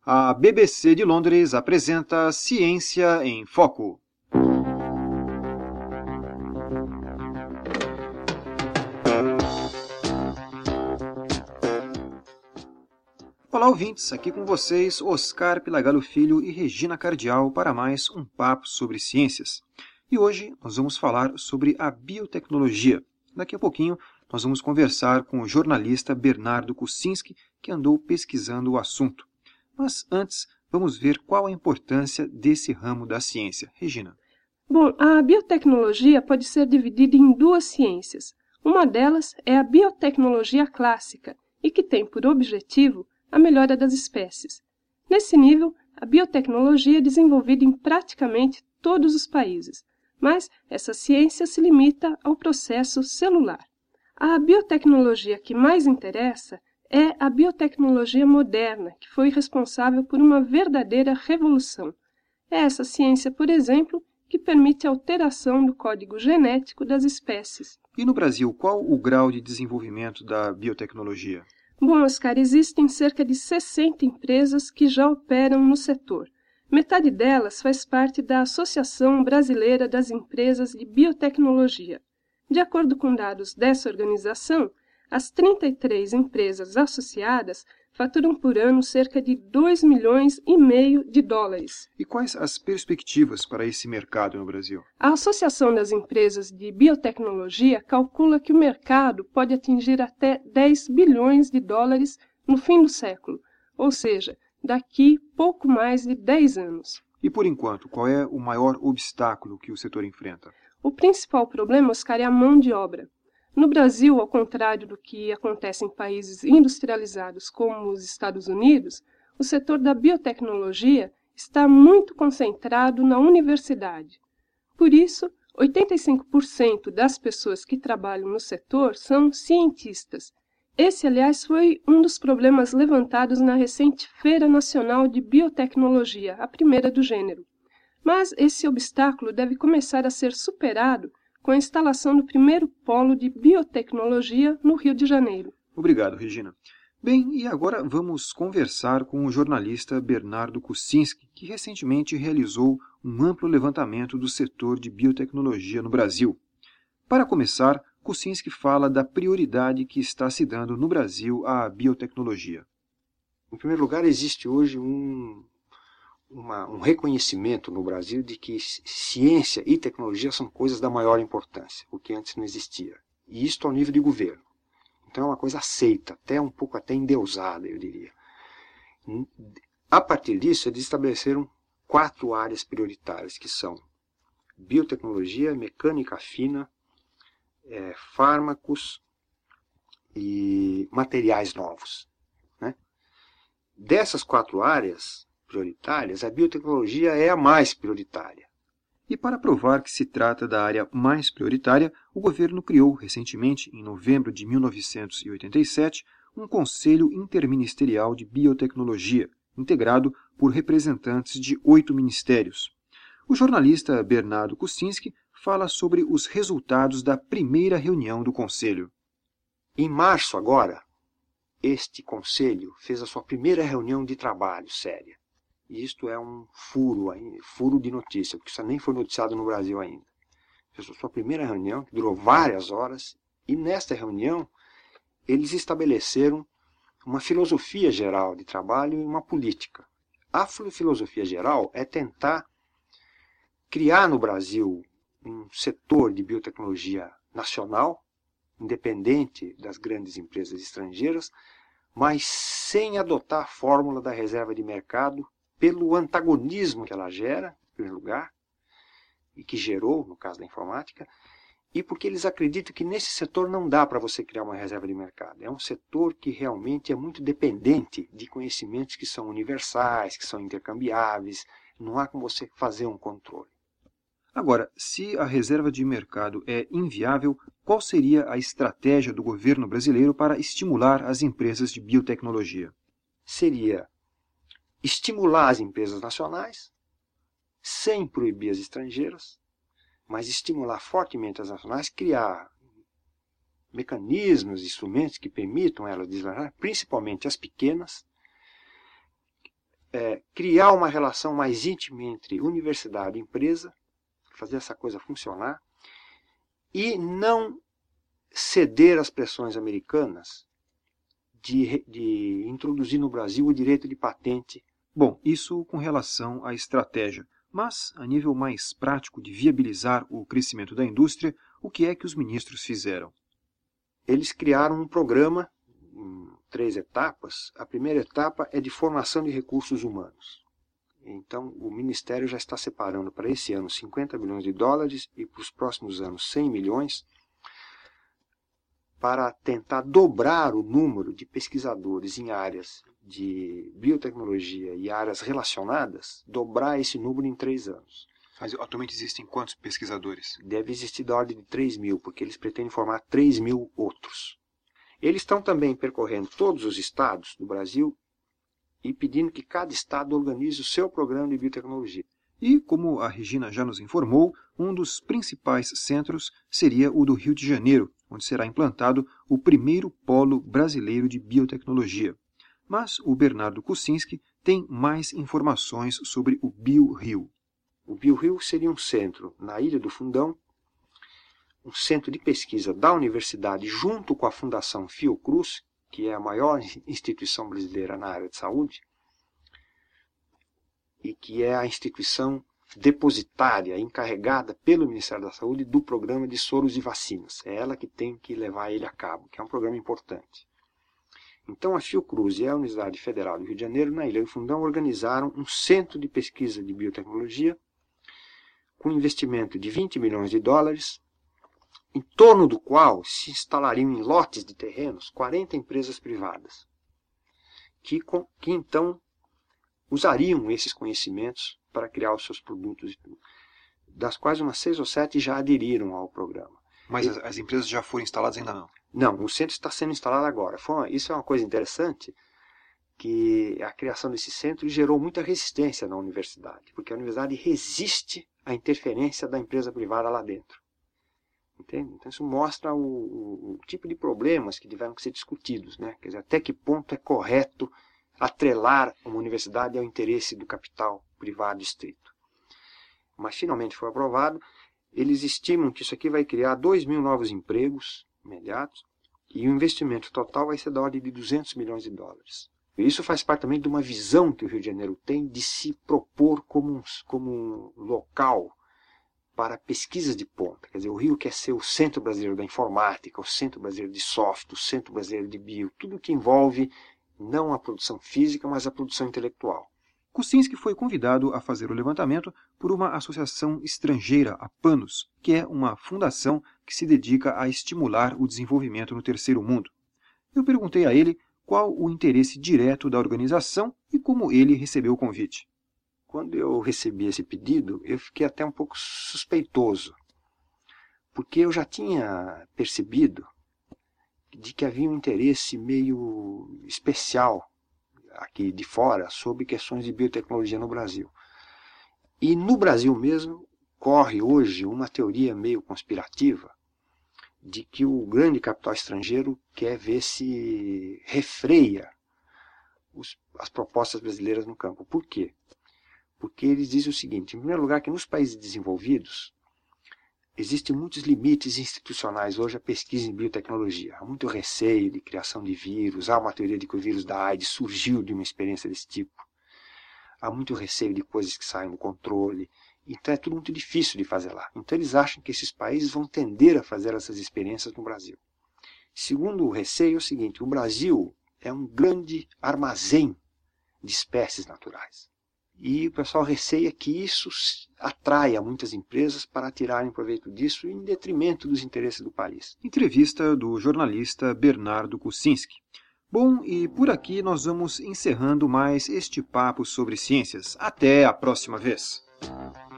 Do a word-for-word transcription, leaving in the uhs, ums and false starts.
A B B C de Londres apresenta Ciência em Foco. Olá, ouvintes, aqui com vocês Oscar Pilagalo Filho e Regina Cardial para mais um papo sobre ciências. E hoje nós vamos falar sobre a biotecnologia. Daqui a pouquinho nós vamos conversar com o jornalista Bernardo Kucinski, que andou pesquisando o assunto. Mas antes, vamos ver qual a importância desse ramo da ciência. Regina. Bom, a biotecnologia pode ser dividida em duas ciências. Uma delas é a biotecnologia clássica e que tem por objetivo a melhora das espécies. Nesse nível, a biotecnologia é desenvolvida em praticamente todos os países, mas essa ciência se limita ao processo celular. A biotecnologia que mais interessa é a biotecnologia moderna, que foi responsável por uma verdadeira revolução. É essa ciência, por exemplo, que permite a alteração do código genético das espécies. E no Brasil, qual o grau de desenvolvimento da biotecnologia? Bom, Oscar, existem cerca de sessenta empresas que já operam no setor. Metade delas faz parte da Associação Brasileira das Empresas de Biotecnologia. De acordo com dados dessa organização, as trinta e três empresas associadas faturam por ano cerca de dois milhões e meio de dólares. E quais as perspectivas para esse mercado no Brasil? A Associação das Empresas de Biotecnologia calcula que o mercado pode atingir até dez bilhões de dólares no fim do século, ou seja, daqui pouco mais de dez anos. E por enquanto, qual é o maior obstáculo que o setor enfrenta? O principal problema, Oscar, é a mão de obra. No Brasil, ao contrário do que acontece em países industrializados como os Estados Unidos, o setor da biotecnologia está muito concentrado na universidade. Por isso, oitenta e cinco por cento das pessoas que trabalham no setor são cientistas. Esse, aliás, foi um dos problemas levantados na recente Feira Nacional de Biotecnologia, a primeira do gênero. Mas esse obstáculo deve começar a ser superado com a instalação do primeiro polo de biotecnologia no Rio de Janeiro. Obrigado, Regina. Bem, e agora vamos conversar com o jornalista Bernardo Kucinski, que recentemente realizou um amplo levantamento do setor de biotecnologia no Brasil. Para começar, Kucinski fala da prioridade que está se dando no Brasil à biotecnologia. Em primeiro lugar, existe hoje um, uma, um reconhecimento no Brasil de que ciência e tecnologia são coisas da maior importância, o que antes não existia. E isto ao nível de governo. Então é uma coisa aceita, até um pouco até endeusada, eu diria. A partir disso, eles estabeleceram quatro áreas prioritárias, que são biotecnologia, mecânica fina, é, fármacos e materiais novos. Né? Dessas quatro áreas prioritárias, a biotecnologia é a mais prioritária. E para provar que se trata da área mais prioritária, o governo criou recentemente, em novembro de mil novecentos e oitenta e sete, um Conselho Interministerial de Biotecnologia, integrado por representantes de oito ministérios. O jornalista Bernardo Kucinski fala sobre os resultados da primeira reunião do Conselho. Em março agora, este Conselho fez a sua primeira reunião de trabalho séria. E isto é um furo, furo de notícia, porque isso nem foi noticiado no Brasil ainda. Fez a sua primeira reunião, que durou várias horas, e nesta reunião eles estabeleceram uma filosofia geral de trabalho e uma política. A filosofia geral é tentar criar no Brasil um setor de biotecnologia nacional, independente das grandes empresas estrangeiras, mas sem adotar a fórmula da reserva de mercado, pelo antagonismo que ela gera, em primeiro lugar, e que gerou, no caso da informática, e porque eles acreditam que nesse setor não dá para você criar uma reserva de mercado. É um setor que realmente é muito dependente de conhecimentos que são universais, que são intercambiáveis, não há como você fazer um controle. Agora, se a reserva de mercado é inviável, qual seria a estratégia do governo brasileiro para estimular as empresas de biotecnologia? Seria estimular as empresas nacionais, sem proibir as estrangeiras, mas estimular fortemente as nacionais, criar mecanismos, instrumentos que permitam elas desenvolver, principalmente as pequenas, é, criar uma relação mais íntima entre universidade e empresa, fazer essa coisa funcionar, e não ceder às pressões americanas de, de introduzir no Brasil o direito de patente. Bom, isso com relação à estratégia. Mas, a nível mais prático de viabilizar o crescimento da indústria, o que é que os ministros fizeram? Eles criaram um programa em três etapas. A primeira etapa é de formação de recursos humanos. Então, o Ministério já está separando para esse ano cinquenta milhões de dólares e para os próximos anos cem milhões para tentar dobrar o número de pesquisadores em áreas de biotecnologia e áreas relacionadas, dobrar esse número em três anos. Mas atualmente existem quantos pesquisadores? Deve existir da ordem de três mil, porque eles pretendem formar três mil outros. Eles estão também percorrendo todos os estados do Brasil e pedindo que cada estado organize o seu programa de biotecnologia. E, como a Regina já nos informou, um dos principais centros seria o do Rio de Janeiro, onde será implantado o primeiro polo brasileiro de biotecnologia. Mas o Bernardo Kucinski tem mais informações sobre o BioRio. O BioRio seria um centro na Ilha do Fundão, um centro de pesquisa da universidade junto com a Fundação Fiocruz, que é a maior instituição brasileira na área de saúde, e que é a instituição depositária, encarregada pelo Ministério da Saúde do programa de soros e vacinas. É ela que tem que levar ele a cabo, que é um programa importante. Então a Fiocruz e a Universidade Federal do Rio de Janeiro, na Ilha do Fundão, organizaram um centro de pesquisa de biotecnologia com investimento de vinte milhões de dólares, em torno do qual se instalariam em lotes de terrenos quarenta empresas privadas, que, que então usariam esses conhecimentos para criar os seus produtos, das quais umas seis ou sete já aderiram ao programa. Mas e, as, as empresas já foram instaladas ainda não? Não, o centro está sendo instalado agora. Foi uma, isso é uma coisa interessante, que a criação desse centro gerou muita resistência na universidade, porque a universidade resiste à interferência da empresa privada lá dentro. Entende? Então isso mostra o, o, o tipo de problemas que tiveram que ser discutidos, né? Quer dizer, até que ponto é correto atrelar uma universidade ao interesse do capital privado estrito. Mas finalmente foi aprovado. Eles estimam que isso aqui vai criar dois mil novos empregos imediatos e o investimento total vai ser da ordem de duzentos milhões de dólares. E isso faz parte também de uma visão que o Rio de Janeiro tem de se propor como um, como um local para pesquisas de ponta. Quer dizer, o Rio quer ser o centro brasileiro da informática, o centro brasileiro de software, o centro brasileiro de bio, tudo que envolve não a produção física, mas a produção intelectual. Kucinski foi convidado a fazer o levantamento por uma associação estrangeira, a PANUS, que é uma fundação que se dedica a estimular o desenvolvimento no terceiro mundo. Eu perguntei a ele qual o interesse direto da organização e como ele recebeu o convite. Quando eu recebi esse pedido, eu fiquei até um pouco suspeitoso, porque eu já tinha percebido de que havia um interesse meio especial aqui de fora sobre questões de biotecnologia no Brasil. E no Brasil mesmo corre hoje uma teoria meio conspirativa de que o grande capital estrangeiro quer ver se refreia os, as propostas brasileiras no campo. Por quê? Porque eles dizem o seguinte: em primeiro lugar, que nos países desenvolvidos existem muitos limites institucionais hoje à pesquisa em biotecnologia. Há muito receio de criação de vírus, há uma teoria de que o vírus da AIDS surgiu de uma experiência desse tipo. Há muito receio de coisas que saem do controle. Então é tudo muito difícil de fazer lá. Então eles acham que esses países vão tender a fazer essas experiências no Brasil. Segundo o receio é o seguinte: o Brasil é um grande armazém de espécies naturais. E o pessoal receia que isso atraia muitas empresas para tirarem proveito disso em detrimento dos interesses do país. Entrevista do jornalista Bernardo Kucinski. Bom, e por aqui nós vamos encerrando mais este papo sobre ciências. Até a próxima vez!